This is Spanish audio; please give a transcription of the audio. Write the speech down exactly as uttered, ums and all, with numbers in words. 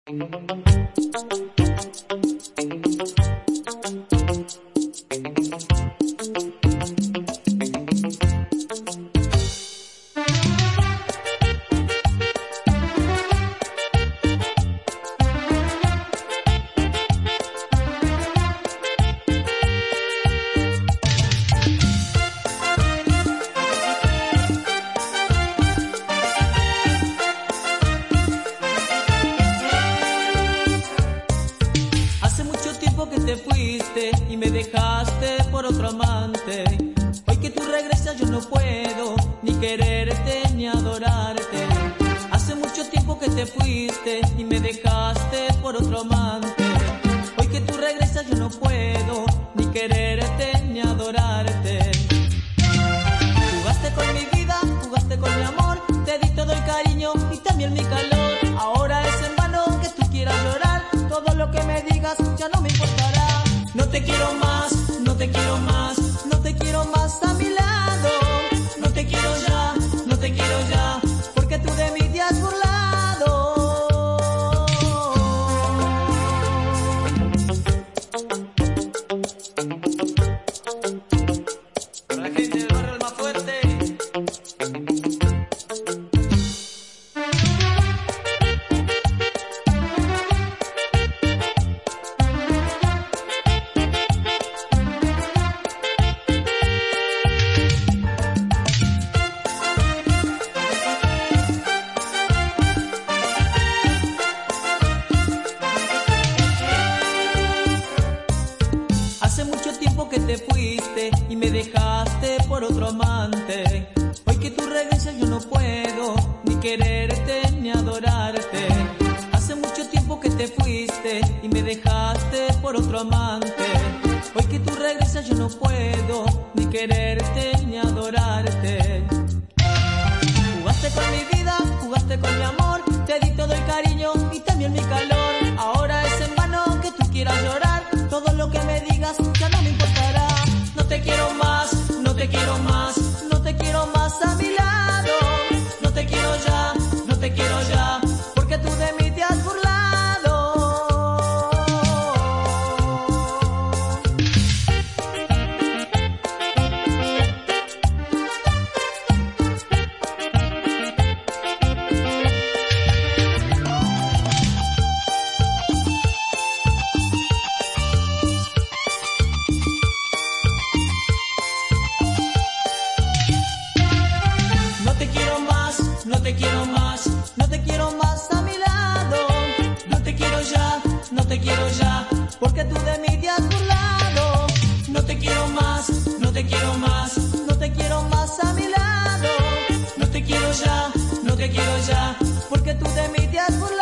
Que te fuiste y me dejaste por otro amante. Hoy que tú regresas yo no puedo ni quererte ni adorarte. Hace mucho tiempo que te fuiste y me dejaste por otro amante. Hoy que tú regresas yo no puedo ni quererte ni adorarte. Jugaste con mi vida, jugaste con mi amor, te di todo el cariño y también mi calor. Ahora es en vano que tú quieras llorar, todo lo que me digas ya no me importará. No te quiero más, no te quiero más, no te quiero más a mi lado. No te quiero ya, no te quiero ya, porque tú de mí te has burlado. Para la gente del barrio Almafuerte. Hace mucho tiempo que te fuiste y me dejaste por otro amante. Hoy que tú regresas yo no puedo ni quererte ni adorarte. Hace mucho tiempo que te fuiste y me dejaste por otro amante. Hoy que tú regresas yo no puedo ni quererte ni adorarte. Jugaste con mi vida, jugaste con mi amor, te di todo el cariño y también mi calor. Ahora es en vano que tú quieras llorar, todo lo que me digas ya no me importará. No te quiero más, no te quiero más, no te quiero más a mi lado. No te quiero ya, no te quiero ya, porque tú de mí te has burlado. No te quiero más, no te quiero más, no te quiero más a mi lado. No te quiero ya, no te quiero ya, porque tú de mí te has burlado. No te quiero más, no te quiero más, no te quiero más a mi lado. No te quiero ya, no te quiero ya, porque tú de mí te has burlado.